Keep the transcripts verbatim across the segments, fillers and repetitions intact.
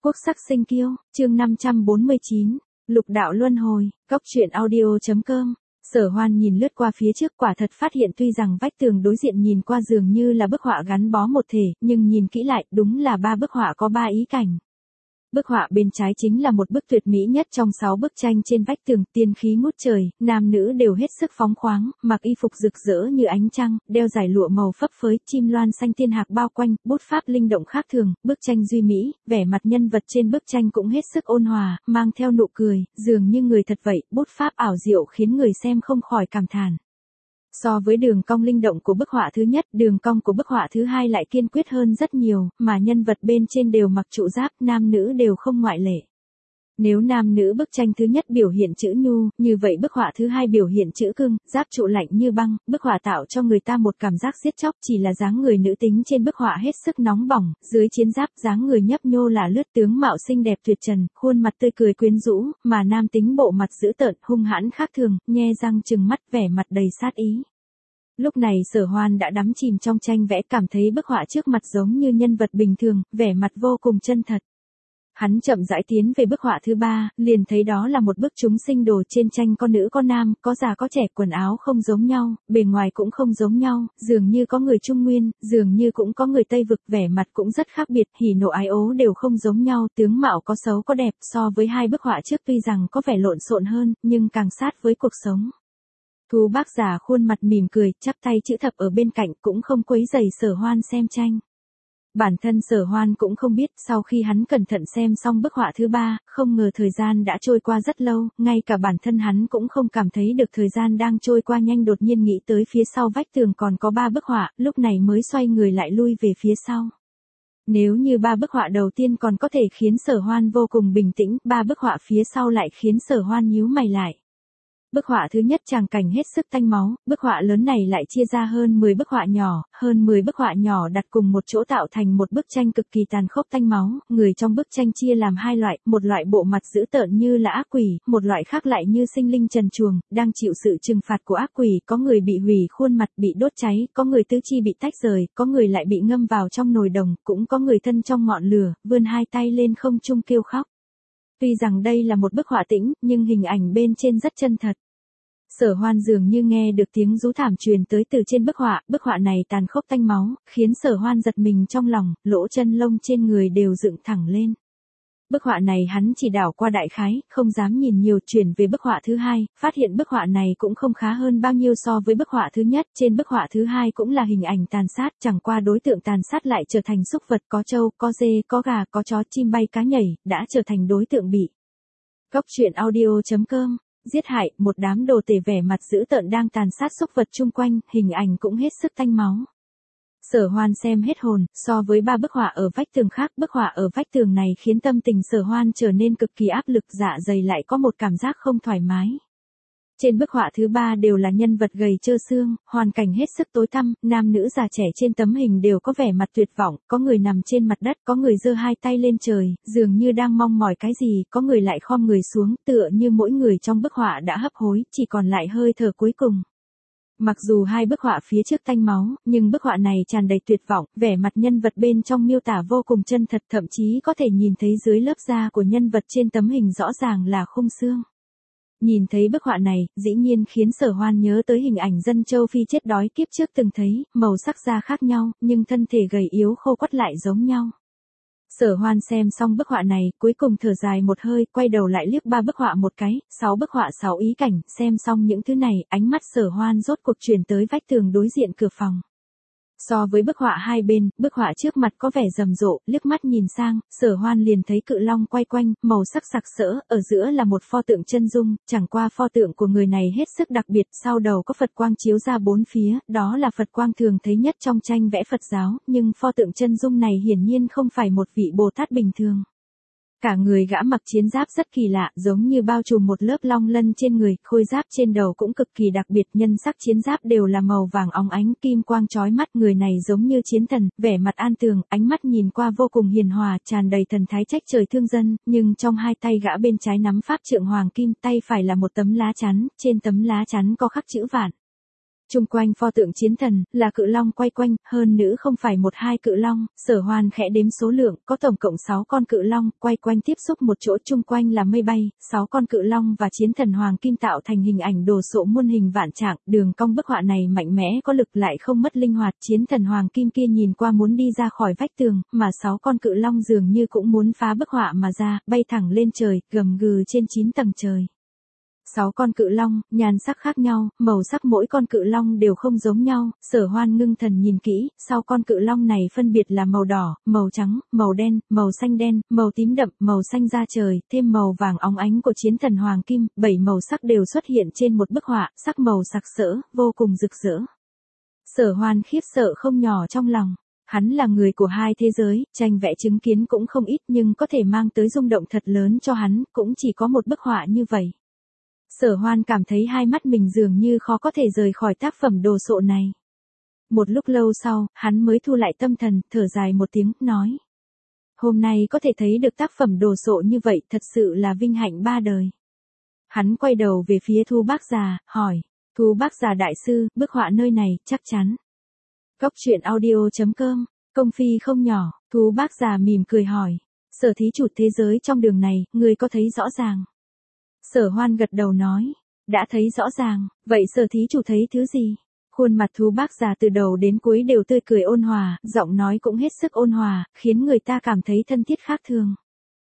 Quốc sắc sinh kiêu, chương năm trăm bốn mươi chín, Lục đạo luân hồi, Cốc truyện audio.com. Sở Hoan nhìn lướt qua phía trước, quả thật phát hiện tuy rằng vách tường đối diện nhìn qua dường như là bức họa gắn bó một thể, nhưng nhìn kỹ lại, đúng là ba bức họa có ba ý cảnh. Bức họa bên trái chính là một bức tuyệt mỹ nhất trong sáu bức tranh trên vách tường, tiên khí ngút trời, nam nữ đều hết sức phóng khoáng, mặc y phục rực rỡ như ánh trăng, đeo dải lụa màu phấp phới, chim loan xanh thiên hạc bao quanh, bút pháp linh động khác thường, bức tranh duy mỹ, vẻ mặt nhân vật trên bức tranh cũng hết sức ôn hòa, mang theo nụ cười, dường như người thật vậy, bút pháp ảo diệu khiến người xem không khỏi cảm thán. So với đường cong linh động của bức họa thứ nhất, đường cong của bức họa thứ hai lại kiên quyết hơn rất nhiều, mà nhân vật bên trên đều mặc trụ giáp, nam nữ đều không ngoại lệ. Nếu nam nữ bức tranh thứ nhất biểu hiện chữ nhu, như vậy bức họa thứ hai biểu hiện chữ cưng, giáp trụ lạnh như băng, bức họa tạo cho người ta một cảm giác giết chóc, chỉ là dáng người nữ tính trên bức họa hết sức nóng bỏng, dưới chiến giáp dáng người nhấp nhô là lướt, tướng mạo xinh đẹp tuyệt trần, khuôn mặt tươi cười quyến rũ, mà nam tính bộ mặt dữ tợn, hung hãn khác thường, nhe răng trừng mắt, vẻ mặt đầy sát ý. Lúc này Sở Hoan đã đắm chìm trong tranh vẽ, cảm thấy bức họa trước mặt giống như nhân vật bình thường, vẻ mặt vô cùng chân thật. Hắn chậm rãi tiến về bức họa thứ ba, liền thấy đó là một bức chúng sinh đồ, trên tranh có nữ có nam, có già có trẻ, quần áo không giống nhau, bề ngoài cũng không giống nhau, dường như có người Trung Nguyên, dường như cũng có người Tây Vực, vẻ mặt cũng rất khác biệt, hỉ nộ ái ố đều không giống nhau, tướng mạo có xấu có đẹp, so với hai bức họa trước tuy rằng có vẻ lộn xộn hơn, nhưng càng sát với cuộc sống. Thú bác già khuôn mặt mỉm cười, chắp tay chữ thập ở bên cạnh, cũng không quấy rầy Sở Hoan xem tranh. Bản thân Sở Hoan cũng không biết, sau khi hắn cẩn thận xem xong bức họa thứ ba, không ngờ thời gian đã trôi qua rất lâu, ngay cả bản thân hắn cũng không cảm thấy được thời gian đang trôi qua nhanh, đột nhiên nghĩ tới phía sau vách tường còn có ba bức họa, lúc này mới xoay người lại lui về phía sau. Nếu như ba bức họa đầu tiên còn có thể khiến Sở Hoan vô cùng bình tĩnh, ba bức họa phía sau lại khiến Sở Hoan nhíu mày lại. Bức họa thứ nhất tràng cảnh hết sức tanh máu, bức họa lớn này lại chia ra hơn mười bức họa nhỏ, hơn mười bức họa nhỏ đặt cùng một chỗ tạo thành một bức tranh cực kỳ tàn khốc tanh máu, người trong bức tranh chia làm hai loại, một loại bộ mặt dữ tợn như là ác quỷ, một loại khác lại như sinh linh trần truồng, đang chịu sự trừng phạt của ác quỷ, có người bị hủy khuôn mặt, bị đốt cháy, có người tứ chi bị tách rời, có người lại bị ngâm vào trong nồi đồng, cũng có người thân trong ngọn lửa, vươn hai tay lên không trung kêu khóc. Tuy rằng đây là một bức họa tĩnh, nhưng hình ảnh bên trên rất chân thật. Sở Hoan dường như nghe được tiếng rú thảm truyền tới từ trên bức họa, bức họa này tàn khốc tanh máu, khiến Sở Hoan giật mình trong lòng, lỗ chân lông trên người đều dựng thẳng lên. Bức họa này hắn chỉ đảo qua đại khái, không dám nhìn nhiều, chuyển về bức họa thứ hai, phát hiện bức họa này cũng không khá hơn bao nhiêu so với bức họa thứ nhất, trên bức họa thứ hai cũng là hình ảnh tàn sát, chẳng qua đối tượng tàn sát lại trở thành súc vật, có trâu, có dê, có gà, có chó, chim bay cá nhảy, đã trở thành đối tượng bị. Cốc truyện audio.com. Giết hại, một đám đồ tể vẻ mặt dữ tợn đang tàn sát súc vật chung quanh, hình ảnh cũng hết sức tanh máu. Sở Hoan xem hết hồn, so với ba bức họa ở vách tường khác, bức họa ở vách tường này khiến tâm tình Sở Hoan trở nên cực kỳ áp lực, dạ dày lại có một cảm giác không thoải mái. Trên bức họa thứ ba đều là nhân vật gầy trơ xương, hoàn cảnh hết sức tối tăm, nam nữ già trẻ trên tấm hình đều có vẻ mặt tuyệt vọng, có người nằm trên mặt đất, có người giơ hai tay lên trời, dường như đang mong mỏi cái gì, có người lại khom người xuống, tựa như mỗi người trong bức họa đã hấp hối, chỉ còn lại hơi thở cuối cùng. Mặc dù hai bức họa phía trước tanh máu, nhưng bức họa này tràn đầy tuyệt vọng, vẻ mặt nhân vật bên trong miêu tả vô cùng chân thật, thậm chí có thể nhìn thấy dưới lớp da của nhân vật trên tấm hình rõ ràng là khung xương. Nhìn thấy bức họa này, dĩ nhiên khiến Sở Hoan nhớ tới hình ảnh dân châu Phi chết đói kiếp trước từng thấy, màu sắc da khác nhau, nhưng thân thể gầy yếu khô quắt lại giống nhau. Sở Hoan xem xong bức họa này, cuối cùng thở dài một hơi, quay đầu lại liếc ba bức họa một cái, sáu bức họa sáu ý cảnh, xem xong những thứ này, ánh mắt Sở Hoan rốt cuộc chuyển tới vách tường đối diện cửa phòng. So với bức họa hai bên, bức họa trước mặt có vẻ rầm rộ, liếc mắt nhìn sang, Sở Hoan liền thấy cự long quay quanh, màu sắc sặc sỡ, ở giữa là một pho tượng chân dung, chẳng qua pho tượng của người này hết sức đặc biệt, sau đầu có Phật quang chiếu ra bốn phía, đó là Phật quang thường thấy nhất trong tranh vẽ Phật giáo, nhưng pho tượng chân dung này hiển nhiên không phải một vị Bồ Tát bình thường. Cả người gã mặc chiến giáp rất kỳ lạ, giống như bao trùm một lớp long lân trên người, khôi giáp trên đầu cũng cực kỳ đặc biệt, nhân sắc chiến giáp đều là màu vàng óng ánh, kim quang chói mắt, người này giống như chiến thần, vẻ mặt an tường, ánh mắt nhìn qua vô cùng hiền hòa, tràn đầy thần thái trách trời thương dân, nhưng trong hai tay gã bên trái nắm pháp trượng hoàng kim, tay phải là một tấm lá chắn, trên tấm lá chắn có khắc chữ vạn. Chung quanh pho tượng chiến thần, là cự long quay quanh, hơn nữa không phải một hai cự long, Sở Hoan khẽ đếm số lượng, có tổng cộng sáu con cự long, quay quanh tiếp xúc một chỗ, chung quanh là mây bay, sáu con cự long và chiến thần hoàng kim tạo thành hình ảnh đồ sộ muôn hình vạn trạng, đường cong bức họa này mạnh mẽ có lực lại không mất linh hoạt, chiến thần hoàng kim kia nhìn qua muốn đi ra khỏi vách tường, mà sáu con cự long dường như cũng muốn phá bức họa mà ra, bay thẳng lên trời, gầm gừ trên chín tầng trời. Sáu con cự long, nhan sắc khác nhau, màu sắc mỗi con cự long đều không giống nhau, Sở Hoan ngưng thần nhìn kỹ, sau con cự long này phân biệt là màu đỏ, màu trắng, màu đen, màu xanh đen, màu tím đậm, màu xanh da trời, thêm màu vàng óng ánh của chiến thần hoàng kim, bảy màu sắc đều xuất hiện trên một bức họa, sắc màu sặc sỡ, vô cùng rực rỡ. Sở Hoan khiếp sợ không nhỏ trong lòng. Hắn là người của hai thế giới, tranh vẽ chứng kiến cũng không ít nhưng có thể mang tới rung động thật lớn cho hắn, cũng chỉ có một bức họa như vậy. Sở Hoan cảm thấy hai mắt mình dường như khó có thể rời khỏi tác phẩm đồ sộ này. Một lúc lâu sau, hắn mới thu lại tâm thần, thở dài một tiếng, nói. Hôm nay có thể thấy được tác phẩm đồ sộ như vậy thật sự là vinh hạnh ba đời. Hắn quay đầu về phía Thu Bác Già, hỏi. Thu Bác Già đại sư, bức họa nơi này, chắc chắn. Cốc truyện audio chấm com, công phi không nhỏ, Thu Bác Già mỉm cười hỏi. Sở thí chủ thế giới trong đường này, người có thấy rõ ràng? Sở Hoan gật đầu nói, đã thấy rõ ràng, vậy sở thí chủ thấy thứ gì? Khuôn mặt Thu Bác Già từ đầu đến cuối đều tươi cười ôn hòa, giọng nói cũng hết sức ôn hòa, khiến người ta cảm thấy thân thiết khác thường.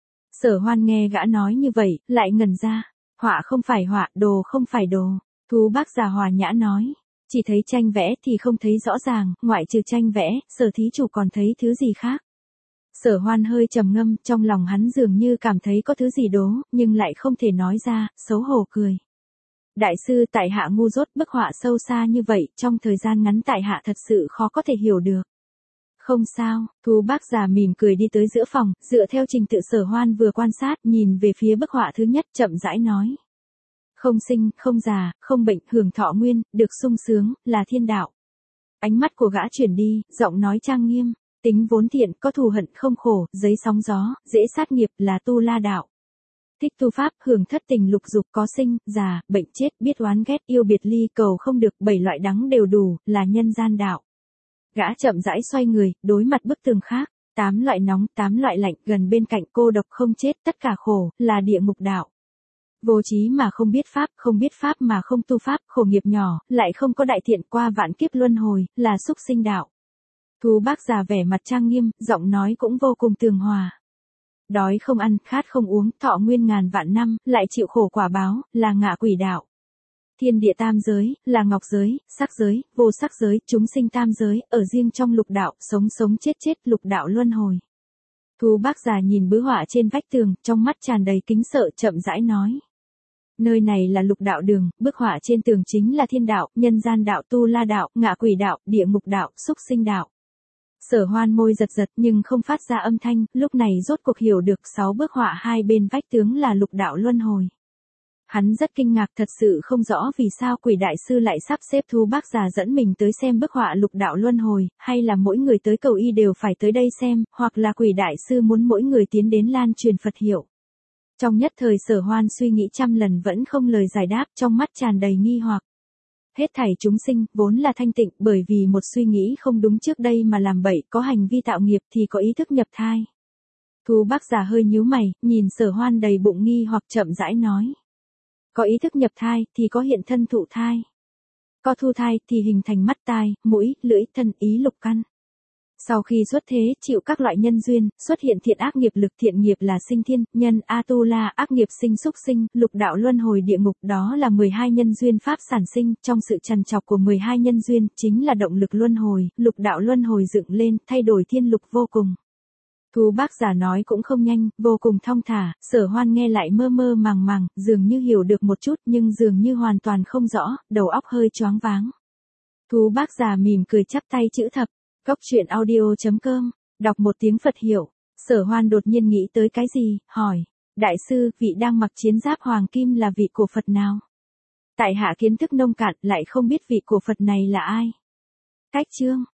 Sở Hoan nghe gã nói như vậy, lại ngẩn ra, họa không phải họa, đồ không phải đồ. Thu Bác Già hòa nhã nói, chỉ thấy tranh vẽ thì không thấy rõ ràng, ngoại trừ tranh vẽ, sở thí chủ còn thấy thứ gì khác? Sở Hoan hơi trầm ngâm, trong lòng hắn dường như cảm thấy có thứ gì đố, nhưng lại không thể nói ra, xấu hổ cười. Đại sư tại hạ ngu dốt, bức họa sâu xa như vậy, trong thời gian ngắn tại hạ thật sự khó có thể hiểu được. Không sao, Thu Bác Già mỉm cười đi tới giữa phòng, dựa theo trình tự Sở Hoan vừa quan sát, nhìn về phía bức họa thứ nhất, chậm rãi nói. Không sinh, không già, không bệnh, hưởng thọ nguyên, được sung sướng, là thiên đạo. Ánh mắt của gã chuyển đi, giọng nói trang nghiêm. Tính vốn thiện, có thù hận không khổ, giấy sóng gió, dễ sát nghiệp, là tu la đạo. Thích tu pháp, hưởng thất tình lục dục, có sinh, già, bệnh chết, biết oán ghét, yêu biệt ly, cầu không được, bảy loại đắng đều đủ, là nhân gian đạo. Gã chậm rãi xoay người, đối mặt bức tường khác, tám loại nóng, tám loại lạnh, gần bên cạnh cô độc không chết, tất cả khổ, là địa ngục đạo. Vô trí mà không biết pháp, không biết pháp mà không tu pháp, khổ nghiệp nhỏ, lại không có đại thiện, qua vạn kiếp luân hồi, là súc sinh đạo. Thu Bác Già vẻ mặt trang nghiêm, giọng nói cũng vô cùng tường hòa. Đói không ăn, khát không uống, thọ nguyên ngàn vạn năm, lại chịu khổ quả báo, là ngạ quỷ đạo. Thiên địa tam giới, là ngọc giới, sắc giới, vô sắc giới, chúng sinh tam giới, ở riêng trong lục đạo, sống sống chết chết, lục đạo luân hồi. Thu Bác Già nhìn bức họa trên vách tường, trong mắt tràn đầy kính sợ, chậm rãi nói. Nơi này là lục đạo đường, bức họa trên tường chính là thiên đạo, nhân gian đạo, tu la đạo, ngạ quỷ đạo, địa ngục đạo, súc sinh đạo. Sở Hoan môi giật giật nhưng không phát ra âm thanh, lúc này rốt cuộc hiểu được sáu bức họa hai bên vách tướng là lục đạo luân hồi. Hắn rất kinh ngạc, thật sự không rõ vì sao Quỷ đại sư lại sắp xếp Thu Bác Già dẫn mình tới xem bức họa lục đạo luân hồi, hay là mỗi người tới cầu y đều phải tới đây xem, hoặc là Quỷ đại sư muốn mỗi người tiến đến lan truyền Phật hiệu. Trong nhất thời Sở Hoan suy nghĩ trăm lần vẫn không lời giải đáp, trong mắt tràn đầy nghi hoặc. Hết thảy chúng sinh, vốn là thanh tịnh, bởi vì một suy nghĩ không đúng trước đây mà làm bậy, có hành vi tạo nghiệp thì có ý thức nhập thai. Thu Bác Già hơi nhíu mày, nhìn Sở Hoan đầy bụng nghi hoặc chậm rãi nói. Có ý thức nhập thai, thì có hiện thân thụ thai. Có thu thai, thì hình thành mắt tai, mũi, lưỡi, thân, ý lục căn. Sau khi xuất thế, chịu các loại nhân duyên, xuất hiện thiện ác nghiệp lực, thiện nghiệp là sinh thiên, nhân A-tu-la, ác nghiệp sinh súc sinh, lục đạo luân hồi địa ngục, đó là mười hai nhân duyên pháp sản sinh, trong sự trằn trọc của mười hai nhân duyên, chính là động lực luân hồi, lục đạo luân hồi dựng lên, thay đổi thiên lục vô cùng. Thu Bác Già nói cũng không nhanh, vô cùng thong thả, Sở Hoan nghe lại mơ mơ màng màng, dường như hiểu được một chút nhưng dường như hoàn toàn không rõ, đầu óc hơi choáng váng. Thu Bác Già mỉm cười chắp tay chữ thập. Cốc truyện audio chấm com, đọc một tiếng Phật hiệu, Sở Hoan đột nhiên nghĩ tới cái gì, hỏi, đại sư, vị đang mặc chiến giáp hoàng kim là vị của Phật nào? Tại hạ kiến thức nông cạn lại không biết vị của Phật này là ai. Cách chương.